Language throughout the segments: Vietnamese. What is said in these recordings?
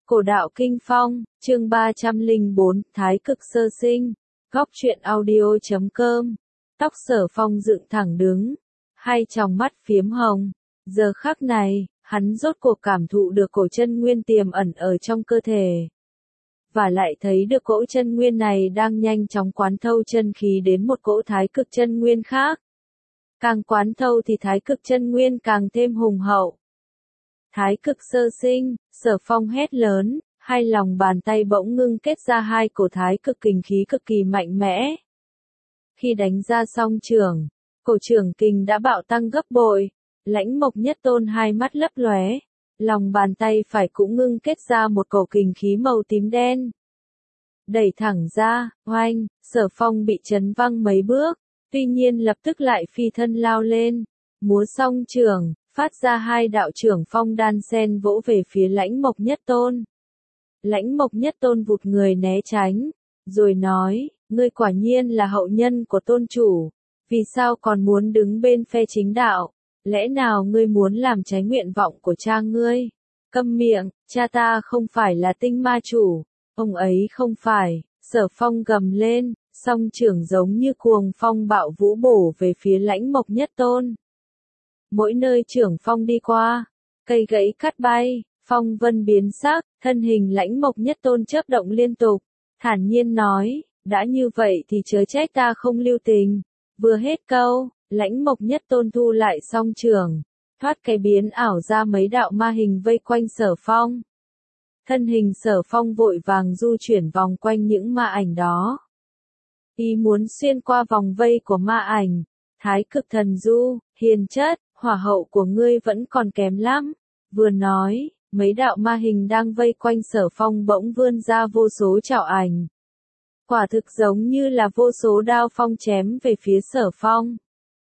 Cổ đạo Kinh Phong, chương 304, Thái cực sơ sinh. Góc truyện audio.com. Tóc Sở Phong dựng thẳng đứng, hai tròng mắt phiếm hồng. Giờ khắc này, hắn rốt cuộc cảm thụ được cổ chân nguyên tiềm ẩn ở trong cơ thể. Và lại thấy được cỗ chân nguyên này đang nhanh chóng quán thâu chân khí đến một cỗ thái cực chân nguyên khác. Càng quán thâu thì thái cực chân nguyên càng thêm hùng hậu. Thái cực sơ sinh, Sở Phong hét lớn, hai lòng bàn tay bỗng ngưng kết ra hai cổ thái cực kình khí cực kỳ mạnh mẽ. Khi đánh ra song trường, cổ trường kình đã bạo tăng gấp bội, Lãnh Mộc Nhất Tôn hai mắt lấp lóe, lòng bàn tay phải cũng ngưng kết ra một cổ kình khí màu tím đen. Đẩy thẳng ra, oanh, Sở Phong bị chấn văng mấy bước, tuy nhiên lập tức lại phi thân lao lên, múa song trường, phát ra hai đạo trưởng phong đan sen vỗ về phía Lãnh Mộc Nhất Tôn. Lãnh Mộc Nhất Tôn vụt người né tránh, rồi nói, ngươi quả nhiên là hậu nhân của tôn chủ, vì sao còn muốn đứng bên phe chính đạo, lẽ nào ngươi muốn làm trái nguyện vọng của cha ngươi? Câm miệng, cha ta không phải là tinh ma chủ, ông ấy không phải. Sở Phong gầm lên, song trưởng giống như cuồng phong bạo vũ bổ về phía Lãnh Mộc Nhất Tôn. Mỗi nơi trưởng phong đi qua, cây gãy cắt bay, phong vân biến sắc, thân hình Lãnh Mộc Nhất Tôn chớp động liên tục, thản nhiên nói, đã như vậy thì chớ trách ta không lưu tình. Vừa hết câu, Lãnh Mộc Nhất Tôn thu lại song trường, thoát cái biến ảo ra mấy đạo ma hình vây quanh Sở Phong. Thân hình Sở Phong vội vàng du chuyển vòng quanh những ma ảnh đó. Y muốn xuyên qua vòng vây của ma ảnh, thái cực thần du, hiền chất, hỏa hậu của ngươi vẫn còn kém lắm. Vừa nói, mấy đạo ma hình đang vây quanh Sở Phong bỗng vươn ra vô số chảo ảnh. Quả thực giống như là vô số đao phong chém về phía Sở Phong.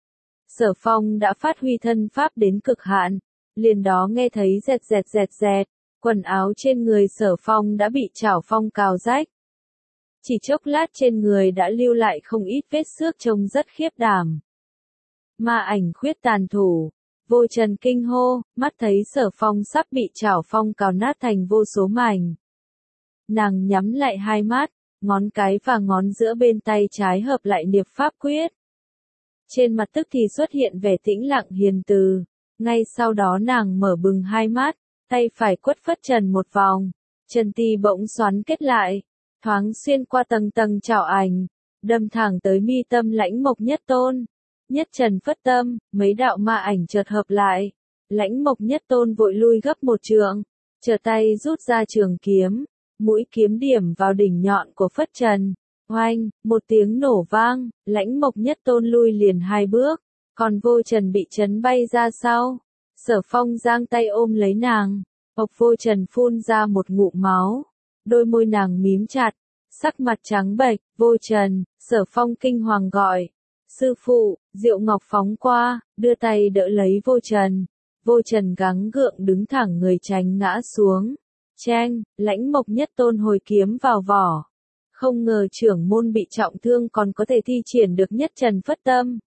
Sở Phong đã phát huy thân pháp đến cực hạn, liền đó nghe thấy dẹt dẹt dẹt dẹt, quần áo trên người Sở Phong đã bị chảo phong cào rách. Chỉ chốc lát trên người đã lưu lại không ít vết xước trông rất khiếp đảm. Ma ảnh khuyết tàn thủ, Vô Trần kinh hô, mắt thấy Sở Phong sắp bị chảo phong cào nát thành vô số mảnh. Nàng nhắm lại hai mắt, ngón cái và ngón giữa bên tay trái hợp lại niệm pháp quyết. Trên mặt tức thì xuất hiện vẻ tĩnh lặng hiền từ, ngay sau đó nàng mở bừng hai mắt, tay phải quất phất trần một vòng, chân ti bỗng xoắn kết lại, thoáng xuyên qua tầng tầng chảo ảnh, đâm thẳng tới mi tâm Lãnh Mộc Nhất Tôn. Nhất trần phất tâm, mấy đạo ma ảnh chợt hợp lại, Lãnh Mộc Nhất Tôn vội lui gấp một trượng, trở tay rút ra trường kiếm, mũi kiếm điểm vào đỉnh nhọn của phất trần. Oanh, một tiếng nổ vang, Lãnh Mộc Nhất Tôn lui liền hai bước, còn Vô Trần bị chấn bay ra sau. Sở Phong giang tay ôm lấy nàng, Hộc Vô Trần phun ra một ngụm máu, đôi môi nàng mím chặt, sắc mặt trắng bệch. Vô Trần, Sở Phong kinh hoàng gọi, sư phụ. Diệu Ngọc phóng qua, đưa tay đỡ lấy Vô Trần. Vô Trần gắng gượng đứng thẳng người tránh ngã xuống. Cheng, Lãnh Mộc Nhất Tôn hồi kiếm vào vỏ. Không ngờ trưởng môn bị trọng thương còn có thể thi triển được nhất trần phất tâm.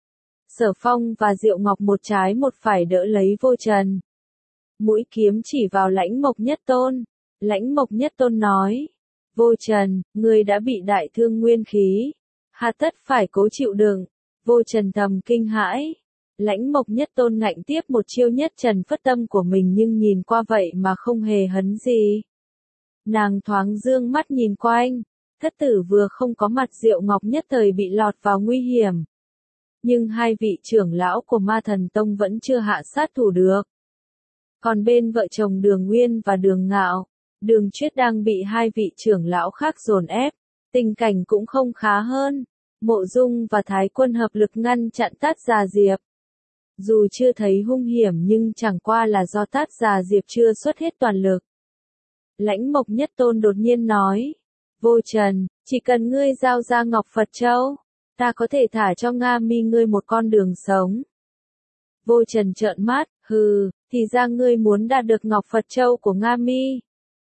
Sở Phong và Diệu Ngọc một trái một phải đỡ lấy Vô Trần. Mũi kiếm chỉ vào Lãnh Mộc Nhất Tôn. Lãnh Mộc Nhất Tôn nói, Vô Trần, ngươi đã bị đại thương nguyên khí, hà tất phải cố chịu đựng. Vô Trần thầm kinh hãi. Lãnh Mộc Nhất Tôn ngạnh tiếp một chiêu nhất trần phất tâm của mình nhưng nhìn qua vậy mà không hề hấn gì. Nàng thoáng dương mắt nhìn quanh, thất tử vừa không có mặt Diệu Ngọc nhất thời bị lọt vào nguy hiểm. Nhưng hai vị trưởng lão của Ma Thần Tông vẫn chưa hạ sát thủ được. Còn bên vợ chồng Đường Nguyên và Đường Ngạo, Đường Chuyết đang bị hai vị trưởng lão khác dồn ép, tình cảnh cũng không khá hơn. Mộ Dung và Thái Quân hợp lực ngăn chặn Tát Già Diệp. Dù chưa thấy hung hiểm nhưng chẳng qua là do Tát Già Diệp chưa xuất hết toàn lực. Lãnh Mộc Nhất Tôn đột nhiên nói, Vô Trần, chỉ cần ngươi giao ra Ngọc Phật Châu, ta có thể thả cho Nga Mi ngươi một con đường sống. Vô Trần trợn mắt, hừ, thì ra ngươi muốn đạt được Ngọc Phật Châu của Nga Mi.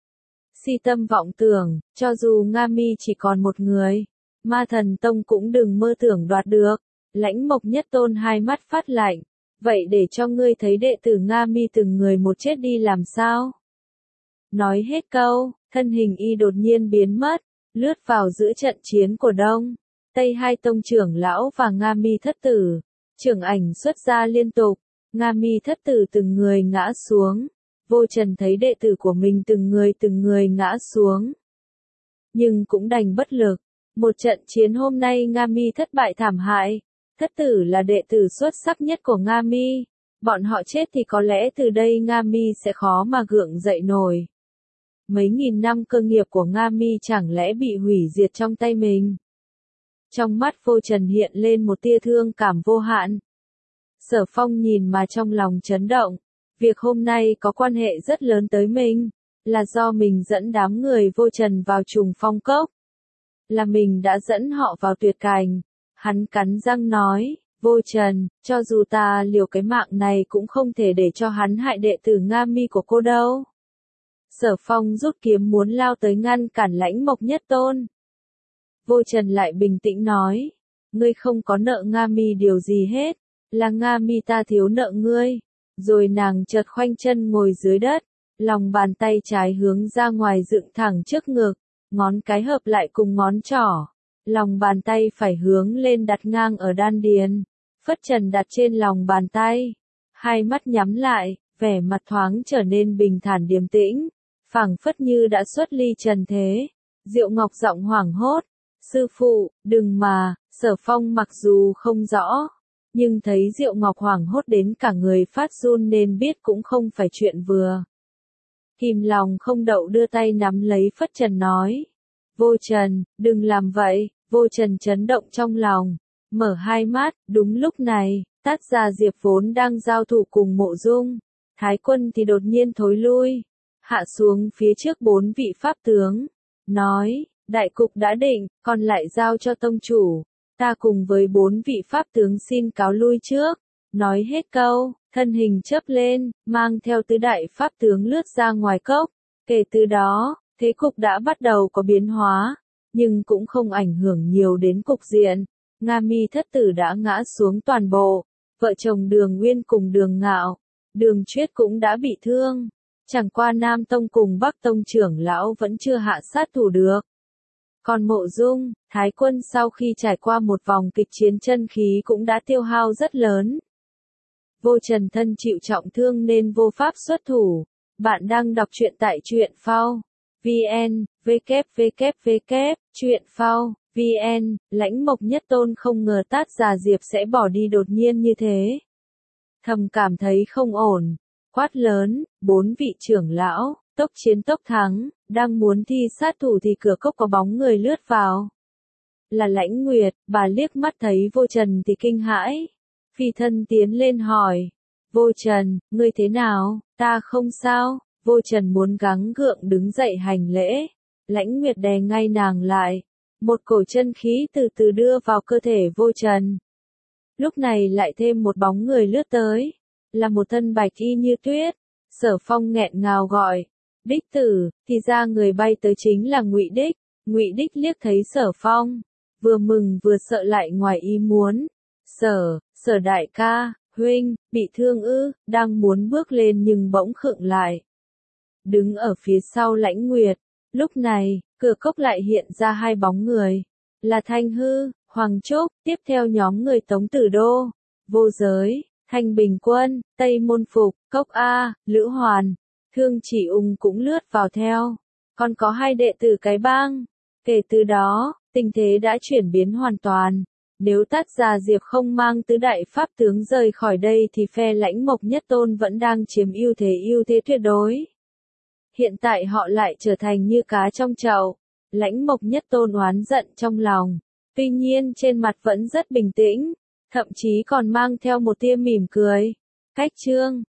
Si tâm vọng tưởng, cho dù Nga Mi chỉ còn một người, Ma Thần Tông cũng đừng mơ tưởng đoạt được. Lãnh Mộc Nhất Tôn hai mắt phát lạnh, vậy để cho ngươi thấy đệ tử Nga Mi từng người một chết đi làm sao? Nói hết câu, thân hình y đột nhiên biến mất, lướt vào giữa trận chiến của Đông, Tây hai tông trưởng lão và Nga Mi thất tử. Trưởng ảnh xuất ra liên tục, Nga Mi thất tử từng người ngã xuống. Vô Trần thấy đệ tử của mình từng người ngã xuống. Nhưng cũng đành bất lực. Một trận chiến hôm nay Nga Mi thất bại thảm hại. Thất tử là đệ tử xuất sắc nhất của Nga Mi. Bọn họ chết thì có lẽ từ đây Nga Mi sẽ khó mà gượng dậy nổi. Mấy nghìn năm cơ nghiệp của Nga Mi chẳng lẽ bị hủy diệt trong tay mình. Trong mắt Vô Trần hiện lên một tia thương cảm vô hạn. Sở Phong nhìn mà trong lòng chấn động. Việc hôm nay có quan hệ rất lớn tới mình. Là do mình dẫn đám người Vô Trần vào Trùng Phong Cốc. Là mình đã dẫn họ vào tuyệt cảnh. Hắn cắn răng nói, Vô Trần, cho dù ta liều cái mạng này cũng không thể để cho hắn hại đệ tử Nga Mi của cô đâu. Sở Phong rút kiếm muốn lao tới ngăn cản Lãnh Mộc Nhất Tôn. Vô Trần lại bình tĩnh nói, ngươi không có nợ Nga Mi điều gì hết, là Nga Mi ta thiếu nợ ngươi. Rồi nàng chợt khoanh chân ngồi dưới đất, lòng bàn tay trái hướng ra ngoài dựng thẳng trước ngực, ngón cái hợp lại cùng ngón trỏ. Lòng bàn tay phải hướng lên đặt ngang ở đan điền, phất trần đặt trên lòng bàn tay. Hai mắt nhắm lại, vẻ mặt thoáng trở nên bình thản điềm tĩnh, phảng phất như đã xuất ly trần thế. Diệu Ngọc giọng hoảng hốt, sư phụ, đừng mà. Sở Phong mặc dù không rõ, nhưng thấy Diệu Ngọc hoảng hốt đến cả người phát run nên biết cũng không phải chuyện vừa. Kìm lòng không đậu đưa tay nắm lấy phất trần nói, Vô Trần, đừng làm vậy. Vô Trần chấn động trong lòng, mở hai mắt. Đúng lúc này, Tát Gia Diệp vốn đang giao thủ cùng Mộ Dung Thái Quân thì đột nhiên thối lui, hạ xuống phía trước 4 vị pháp tướng, nói, đại cục đã định, còn lại giao cho tông chủ, ta cùng với 4 vị pháp tướng xin cáo lui trước. Nói hết câu, thân hình chớp lên, mang theo tứ đại pháp tướng lướt ra ngoài cốc. Kể từ đó, thế cục đã bắt đầu có biến hóa, nhưng cũng không ảnh hưởng nhiều đến cục diện. Nga Mi thất tử đã ngã xuống toàn bộ, vợ chồng Đường Uyên cùng Đường Ngạo, Đường Chuyết cũng đã bị thương. Chẳng qua Nam Tông cùng Bắc Tông trưởng lão vẫn chưa hạ sát thủ được. Còn Mộ Dung Thái Quân sau khi trải qua một vòng kịch chiến chân khí cũng đã tiêu hao rất lớn. Vô Trần thân chịu trọng thương nên vô pháp xuất thủ. Bạn đang đọc truyện tại truyện phao VN, www, truyện phao VN. Lãnh Mộc Nhất Tôn không ngờ Tát Già Diệp sẽ bỏ đi đột nhiên như thế. Thầm cảm thấy không ổn, quát lớn, 4 vị trưởng lão, tốc chiến tốc thắng, đang muốn thi sát thủ thì cửa cốc có bóng người lướt vào. Là Lãnh Nguyệt, bà liếc mắt thấy Vô Trần thì kinh hãi. Phi thân tiến lên hỏi, Vô Trần, ngươi thế nào? Ta không sao. Vô Trần muốn gắng gượng đứng dậy hành lễ. Lãnh Nguyệt đè ngay nàng lại. Một cổ chân khí từ từ đưa vào cơ thể Vô Trần. Lúc này lại thêm một bóng người lướt tới. Là một thân bạch y như tuyết. Sở Phong nghẹn ngào gọi, Đích tử. Thì ra người bay tới chính là Ngụy Đích. Ngụy Đích liếc thấy Sở Phong, vừa mừng vừa sợ lại ngoài ý muốn. Sở đại ca, huynh, bị thương ư? Đang muốn bước lên nhưng bỗng khựng lại. Đứng ở phía sau Lãnh Nguyệt. Lúc này, cửa cốc lại hiện ra 2 bóng người. Là Thanh Hư, Hoàng Trúc, tiếp theo nhóm người Tống Tử Đô, Vô Giới, Thanh Bình Quân, Tây Môn Phục, Cốc A, Lữ Hoàn, Thương Chỉ Ung cũng lướt vào theo. Còn có 2 đệ tử cái bang. Kể từ đó, tình thế đã chuyển biến hoàn toàn. Nếu Tát Già Diệp không mang tứ đại pháp tướng rời khỏi đây thì phe Lãnh Mộc Nhất Tôn vẫn đang chiếm ưu thế tuyệt đối. Hiện tại họ lại trở thành như cá trong chậu. Lãnh Mộc Nhất Tôn oán giận trong lòng, tuy nhiên trên mặt vẫn rất bình tĩnh, thậm chí còn mang theo một tia mỉm cười. Cách chương